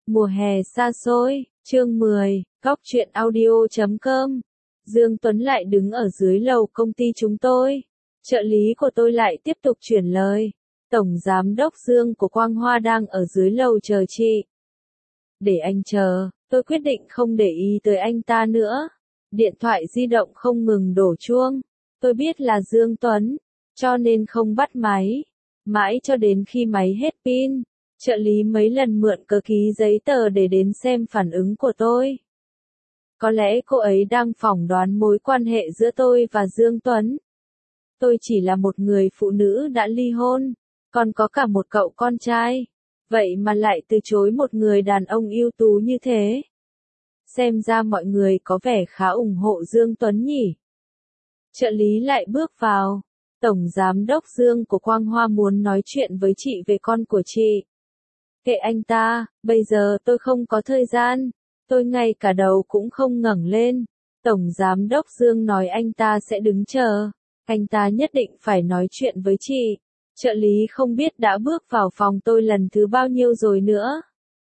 Mùa hè xa xôi, chương 10, Góc truyện audio.com. Dương Tuấn lại đứng ở dưới lầu công ty chúng tôi. Trợ lý của tôi lại tiếp tục chuyển lời. Tổng giám đốc Dương của Quang Hoa đang ở dưới lầu chờ chị. Để anh chờ, tôi quyết định không để ý tới anh ta nữa. Điện thoại di động không ngừng đổ chuông. Tôi biết là Dương Tuấn, cho nên không bắt máy. Mãi cho đến khi máy hết pin, trợ lý mấy lần mượn cờ ký giấy tờ để đến xem phản ứng của tôi. Có lẽ cô ấy đang phỏng đoán mối quan hệ giữa tôi và Dương Tuấn. Tôi chỉ là một người phụ nữ đã ly hôn, còn có cả một cậu con trai. Vậy mà lại từ chối một người đàn ông ưu tú như thế. Xem ra mọi người có vẻ khá ủng hộ Dương Tuấn nhỉ. Trợ lý lại bước vào. Tổng giám đốc Dương của Quang Hoa muốn nói chuyện với chị về con của chị. Kệ anh ta, bây giờ tôi không có thời gian. Tôi ngay cả đầu cũng không ngẩng lên. Tổng giám đốc Dương nói anh ta sẽ đứng chờ. Anh ta nhất định phải nói chuyện với chị. Trợ lý không biết đã bước vào phòng tôi lần thứ bao nhiêu rồi nữa.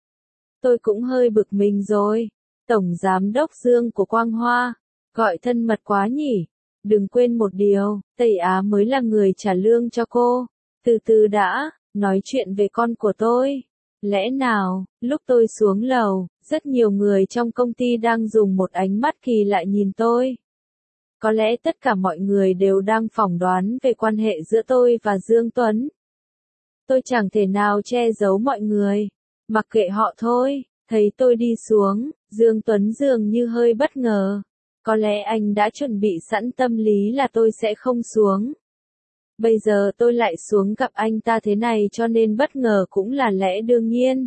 Tôi cũng hơi bực mình rồi. Tổng giám đốc Dương của Quang Hoa, gọi thân mật quá nhỉ. Đừng quên một điều, Tây Á mới là người trả lương cho cô. Từ từ đã, nói chuyện về con của tôi. Lẽ nào, lúc tôi xuống lầu, rất nhiều người trong công ty đang dùng một ánh mắt kỳ lạ nhìn tôi. Có lẽ tất cả mọi người đều đang phỏng đoán về quan hệ giữa tôi và Dương Tuấn. Tôi chẳng thể nào che giấu mọi người. Mặc kệ họ thôi, thấy tôi đi xuống, Dương Tuấn dường như hơi bất ngờ. Có lẽ anh đã chuẩn bị sẵn tâm lý là tôi sẽ không xuống. Bây giờ tôi lại xuống gặp anh ta thế này cho nên bất ngờ cũng là lẽ đương nhiên.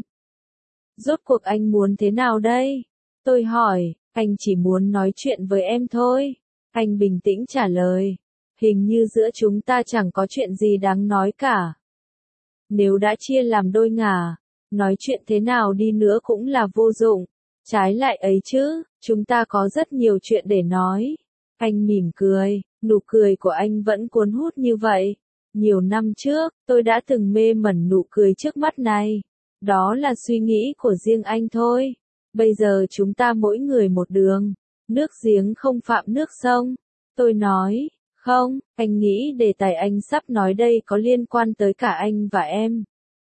Rốt cuộc anh muốn thế nào đây? Tôi hỏi, anh chỉ muốn nói chuyện với em thôi. Anh bình tĩnh trả lời. Hình như giữa chúng ta chẳng có chuyện gì đáng nói cả. Nếu đã chia làm đôi ngả, nói chuyện thế nào đi nữa cũng là vô dụng. Trái lại ấy chứ, chúng ta có rất nhiều chuyện để nói. Anh mỉm cười, nụ cười của anh vẫn cuốn hút như vậy. Nhiều năm trước, tôi đã từng mê mẩn nụ cười trước mắt này. Đó là suy nghĩ của riêng anh thôi. Bây giờ chúng ta mỗi người một đường. Nước giếng không phạm nước sông. Tôi nói, không, anh nghĩ đề tài anh sắp nói đây có liên quan tới cả anh và em.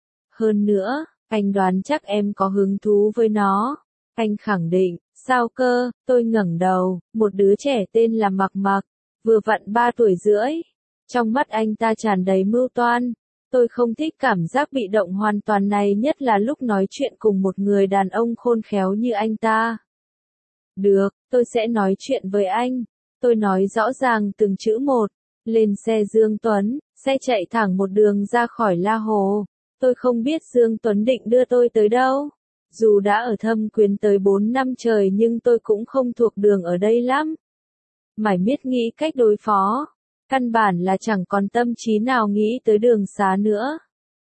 Hơn nữa, anh đoán chắc em có hứng thú với nó. Anh khẳng định, sao cơ, tôi ngẩng đầu, một đứa trẻ tên là Mặc Mặc, vừa vặn 3 tuổi rưỡi. Trong mắt anh ta tràn đầy mưu toan. Tôi không thích cảm giác bị động hoàn toàn này, nhất là lúc nói chuyện cùng một người đàn ông khôn khéo như anh ta. Được, tôi sẽ nói chuyện với anh. Tôi nói rõ ràng từng chữ một. Lên xe Dương Tuấn, xe chạy thẳng một đường ra khỏi La Hồ. Tôi không biết Dương Tuấn định đưa tôi tới đâu. Dù đã ở Thâm Quyến tới 4 năm trời nhưng tôi cũng không thuộc đường ở đây lắm. Mải miết nghĩ cách đối phó. Căn bản là chẳng còn tâm trí nào nghĩ tới đường xá nữa.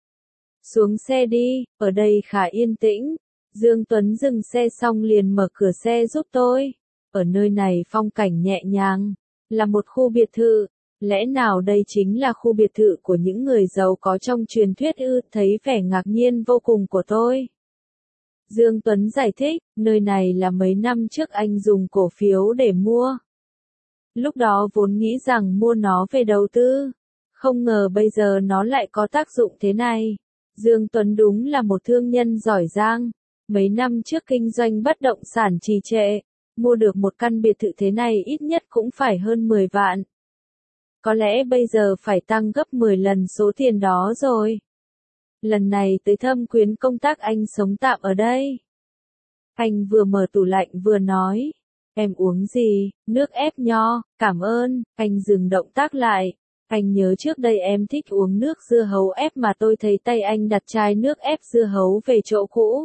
Xuống xe đi, ở đây khá yên tĩnh. Dương Tuấn dừng xe xong liền mở cửa xe giúp tôi. Ở nơi này phong cảnh nhẹ nhàng, là một khu biệt thự. Lẽ nào đây chính là khu biệt thự của những người giàu có trong truyền thuyết ư? Thấy vẻ ngạc nhiên vô cùng của tôi. Dương Tuấn giải thích, nơi này là mấy năm trước anh dùng cổ phiếu để mua. Lúc đó vốn nghĩ rằng mua nó về đầu tư. Không ngờ bây giờ nó lại có tác dụng thế này. Dương Tuấn đúng là một thương nhân giỏi giang. Mấy năm trước kinh doanh bất động sản trì trệ. Mua được một căn biệt thự thế này ít nhất cũng phải hơn 10 vạn. Có lẽ bây giờ phải tăng gấp 10 lần số tiền đó rồi. Lần này tới Thâm Quyến công tác anh sống tạm ở đây. Anh vừa mở tủ lạnh vừa nói. Em uống gì? Nước ép nho, cảm ơn. Anh dừng động tác lại. Anh nhớ trước đây em thích uống nước dưa hấu ép mà tôi thấy tay anh đặt chai nước ép dưa hấu về chỗ cũ.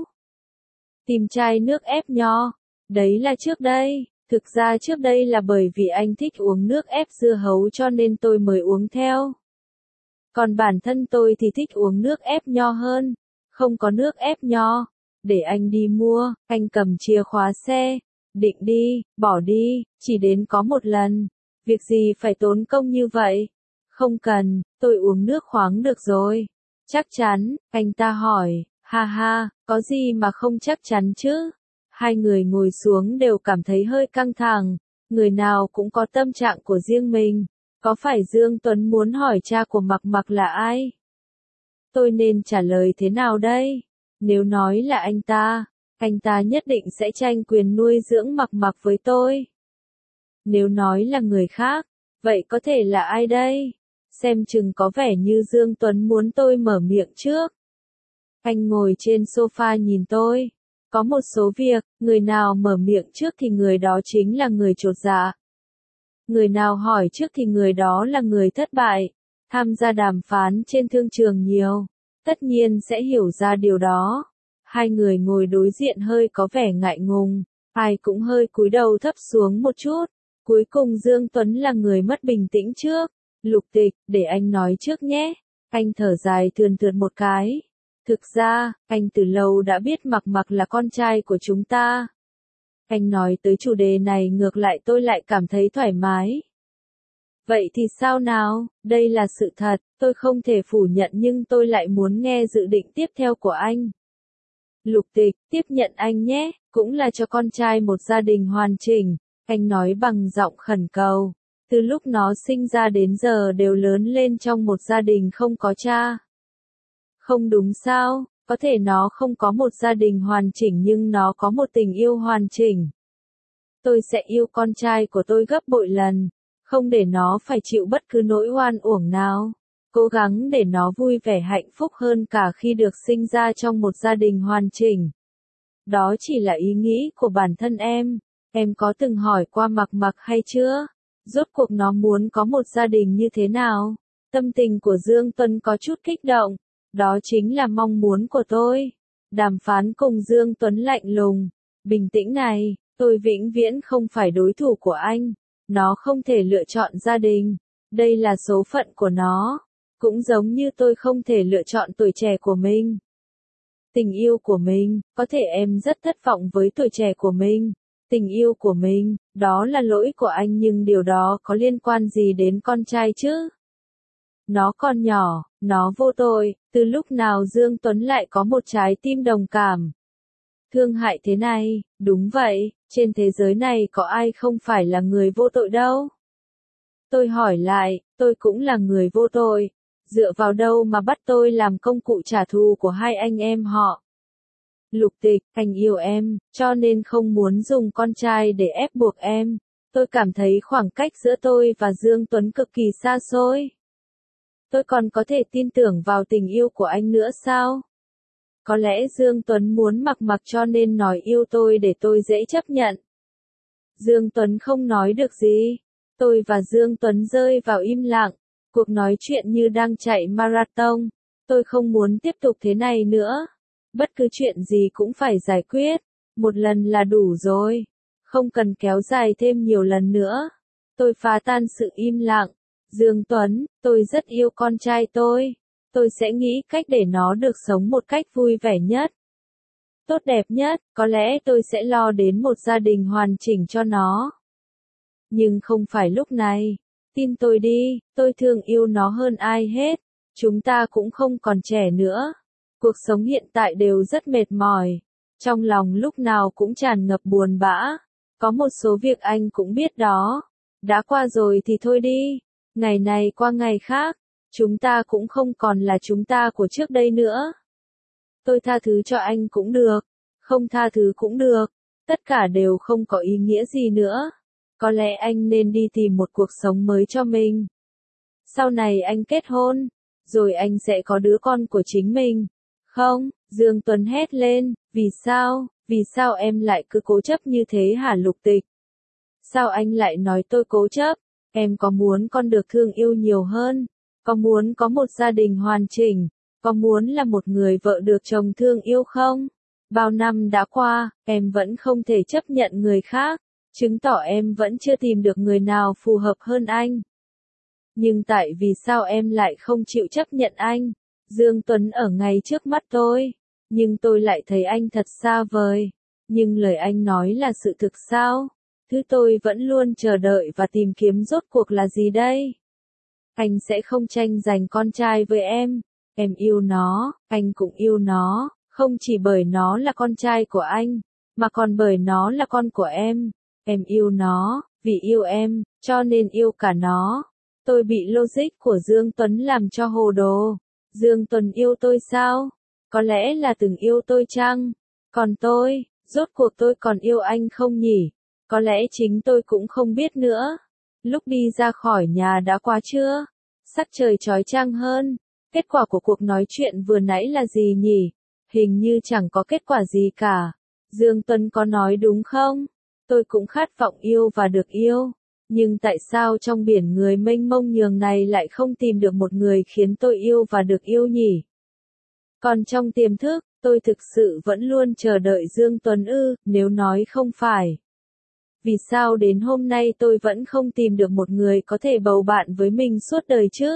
Tìm chai nước ép nho. Đấy là trước đây. Thực ra trước đây là bởi vì anh thích uống nước ép dưa hấu cho nên tôi mới uống theo. Còn bản thân tôi thì thích uống nước ép nho hơn. Không có nước ép nho. Để anh đi mua. Anh cầm chìa khóa xe. Định đi, bỏ đi, chỉ đến có một lần. Việc gì phải tốn công như vậy? Không cần, tôi uống nước khoáng được rồi. Chắc chắn, anh ta hỏi, Ha ha, có gì mà không chắc chắn chứ? Hai người ngồi xuống đều cảm thấy hơi căng thẳng, người nào cũng có tâm trạng của riêng mình. Có phải Dương Tuấn muốn hỏi cha của Mặc Mặc là ai? Tôi nên trả lời thế nào đây? Nếu nói là anh ta nhất định sẽ tranh quyền nuôi dưỡng Mặc Mặc với tôi. Nếu nói là người khác, vậy có thể là ai đây? Xem chừng có vẻ như Dương Tuấn muốn tôi mở miệng trước. Anh ngồi trên sofa nhìn tôi. Có một số việc, người nào mở miệng trước thì người đó chính là người chột dạ. Người nào hỏi trước thì người đó là người thất bại. Tham gia đàm phán trên thương trường nhiều, tất nhiên sẽ hiểu ra điều đó. Hai người ngồi đối diện hơi có vẻ ngại ngùng, ai cũng hơi cúi đầu thấp xuống một chút. Cuối cùng Dương Tuấn là người mất bình tĩnh trước. Lục Tịch, để anh nói trước nhé. Anh thở dài thườn thượt một cái. Thực ra, anh từ lâu đã biết Mặc Mặc là con trai của chúng ta. Anh nói tới chủ đề này ngược lại tôi lại cảm thấy thoải mái. Vậy thì sao nào, đây là sự thật, tôi không thể phủ nhận nhưng tôi lại muốn nghe dự định tiếp theo của anh. Lục Tịch, tiếp nhận anh nhé, cũng là cho con trai một gia đình hoàn chỉnh, anh nói bằng giọng khẩn cầu. Từ lúc nó sinh ra đến giờ đều lớn lên trong một gia đình không có cha. Không đúng sao, có thể nó không có một gia đình hoàn chỉnh nhưng nó có một tình yêu hoàn chỉnh. Tôi sẽ yêu con trai của tôi gấp bội lần, không để nó phải chịu bất cứ nỗi oan uổng nào. Cố gắng để nó vui vẻ hạnh phúc hơn cả khi được sinh ra trong một gia đình hoàn chỉnh. Đó chỉ là ý nghĩ của bản thân em. Em có từng hỏi qua Mặc Mặc hay chưa? Rốt cuộc nó muốn có một gia đình như thế nào? Tâm tình của Dương Tuấn có chút kích động. Đó chính là mong muốn của tôi. Đàm phán cùng Dương Tuấn lạnh lùng. Bình tĩnh này, tôi vĩnh viễn không phải đối thủ của anh. Nó không thể lựa chọn gia đình. Đây là số phận của nó. Cũng giống như tôi không thể lựa chọn tuổi trẻ của mình. Tình yêu của mình, có thể em rất thất vọng với tuổi trẻ của mình. Tình yêu của mình, đó là lỗi của anh nhưng điều đó có liên quan gì đến con trai chứ? Nó còn nhỏ, nó vô tội, từ lúc nào Dương Tuấn lại có một trái tim đồng cảm? Thương hại thế này, đúng vậy, trên thế giới này có ai không phải là người vô tội đâu? Tôi hỏi lại, tôi cũng là người vô tội, dựa vào đâu mà bắt tôi làm công cụ trả thù của hai anh em họ? Lục Tịch, anh yêu em, cho nên không muốn dùng con trai để ép buộc em. Tôi cảm thấy khoảng cách giữa tôi và Dương Tuấn cực kỳ xa xôi. Tôi còn có thể tin tưởng vào tình yêu của anh nữa sao? Có lẽ Dương Tuấn muốn Mặc Mặc cho nên nói yêu tôi để tôi dễ chấp nhận. Dương Tuấn không nói được gì. Tôi và Dương Tuấn rơi vào im lặng. Cuộc nói chuyện như đang chạy marathon. Tôi không muốn tiếp tục thế này nữa. Bất cứ chuyện gì cũng phải giải quyết. Một lần là đủ rồi. Không cần kéo dài thêm nhiều lần nữa. Tôi phá tan sự im lặng. Dương Tuấn, tôi rất yêu con trai tôi. Tôi sẽ nghĩ cách để nó được sống một cách vui vẻ nhất. Tốt đẹp nhất, có lẽ tôi sẽ lo đến một gia đình hoàn chỉnh cho nó. Nhưng không phải lúc này. Tin tôi đi, tôi thương yêu nó hơn ai hết. Chúng ta cũng không còn trẻ nữa. Cuộc sống hiện tại đều rất mệt mỏi. Trong lòng lúc nào cũng tràn ngập buồn bã. Có một số việc anh cũng biết đó. Đã qua rồi thì thôi đi. Ngày này qua ngày khác. Chúng ta cũng không còn là chúng ta của trước đây nữa. Tôi tha thứ cho anh cũng được. Không tha thứ cũng được. Tất cả đều không có ý nghĩa gì nữa. Có lẽ anh nên đi tìm một cuộc sống mới cho mình. Sau này anh kết hôn. Rồi anh sẽ có đứa con của chính mình. Không, Dương Tuấn hét lên. Vì sao? Vì sao em lại cứ cố chấp như thế hả Lục Tịch? Sao anh lại nói tôi cố chấp? Em có muốn con được thương yêu nhiều hơn? Có muốn có một gia đình hoàn chỉnh? Có muốn là một người vợ được chồng thương yêu không? Bao năm đã qua, em vẫn không thể chấp nhận người khác, chứng tỏ em vẫn chưa tìm được người nào phù hợp hơn anh. Nhưng tại vì sao em lại không chịu chấp nhận anh? Dương Tuấn ở ngay trước mắt tôi, nhưng tôi lại thấy anh thật xa vời. Nhưng lời anh nói là sự thực sao? Thứ tôi vẫn luôn chờ đợi và tìm kiếm rốt cuộc là gì đây? Anh sẽ không tranh giành con trai với em yêu nó, anh cũng yêu nó, Không chỉ bởi nó là con trai của anh, mà còn bởi nó là con của em. Em yêu nó, vì yêu em, cho nên yêu cả nó. Tôi bị logic của Dương Tuấn làm cho hồ đồ. Dương Tuấn yêu tôi sao? Có lẽ là từng yêu tôi chăng? Còn tôi, rốt cuộc tôi còn yêu anh không nhỉ? Có lẽ chính tôi cũng không biết nữa. Lúc đi ra khỏi nhà đã quá trưa. Sắc trời chói chang hơn. Kết quả của cuộc nói chuyện vừa nãy là gì nhỉ? Hình như chẳng có kết quả gì cả. Dương Tuấn có nói đúng không? Tôi cũng khát vọng yêu và được yêu. Nhưng tại sao trong biển người mênh mông nhường này lại không tìm được một người khiến tôi yêu và được yêu nhỉ? Còn trong tiềm thức, tôi thực sự vẫn luôn chờ đợi Dương Tuấn ư, nếu nói không phải. Vì sao đến hôm nay tôi vẫn không tìm được một người có thể bầu bạn với mình suốt đời chứ?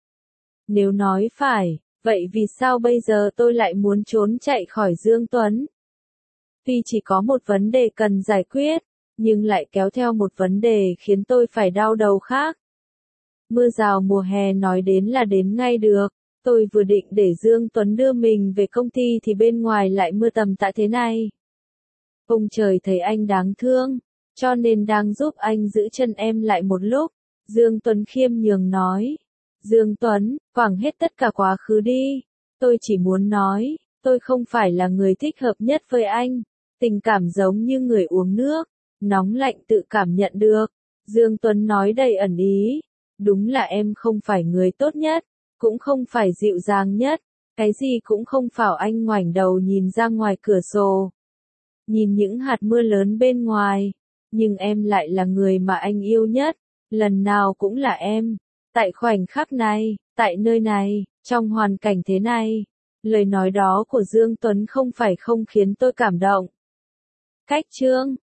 Nếu nói phải, vậy vì sao bây giờ tôi lại muốn trốn chạy khỏi Dương Tuấn? Tuy chỉ có một vấn đề cần giải quyết, nhưng lại kéo theo một vấn đề khiến tôi phải đau đầu khác. Mưa rào mùa hè nói đến là đến ngay được. Tôi vừa định để Dương Tuấn đưa mình về công ty thì bên ngoài lại mưa tầm tã thế này. Ông trời thấy anh đáng thương, cho nên đang giúp anh giữ chân em lại một lúc. Dương Tuấn khiêm nhường nói. Dương Tuấn, quẳng hết tất cả quá khứ đi. Tôi chỉ muốn nói, tôi không phải là người thích hợp nhất với anh. Tình cảm giống như người uống nước, nóng lạnh tự cảm nhận được. Dương Tuấn nói đầy ẩn ý. Đúng là em không phải người tốt nhất, cũng không phải dịu dàng nhất, cái gì cũng không phải. Anh ngoảnh đầu nhìn ra ngoài cửa sổ. Nhìn những hạt mưa lớn bên ngoài, nhưng em lại là người mà anh yêu nhất, lần nào cũng là em. Tại khoảnh khắc này, tại nơi này, trong hoàn cảnh thế này, lời nói đó của Dương Tuấn không phải không khiến tôi cảm động. Cách chương